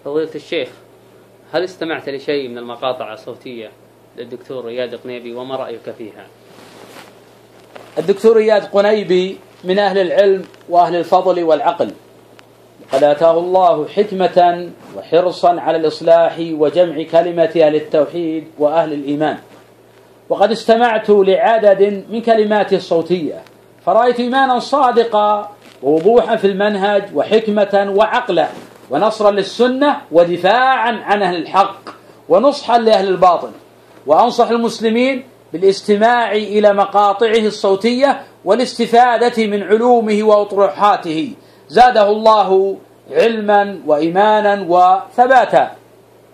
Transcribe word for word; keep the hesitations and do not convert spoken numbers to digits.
فضيلة الشيخ، هل استمعت لشيء من المقاطع الصوتية للدكتور رياض قنيبي وما رأيك فيها؟ الدكتور رياض قنيبي من أهل العلم وأهل الفضل والعقل، قد آتاه الله حكمة وحرصا على الإصلاح وجمع كلمة أهل التوحيد وأهل الإيمان، وقد استمعت لعدد من كلماته الصوتية فرأيت إيمانا صادقا ووضوحا في المنهج وحكمة وعقلا ونصرا للسنة ودفاعا عن أهل الحق ونصحا لأهل الباطل. وأنصح المسلمين بالاستماع إلى مقاطعه الصوتية والاستفادة من علومه وأطروحاته، زاده الله علما وإيمانا وثباتا.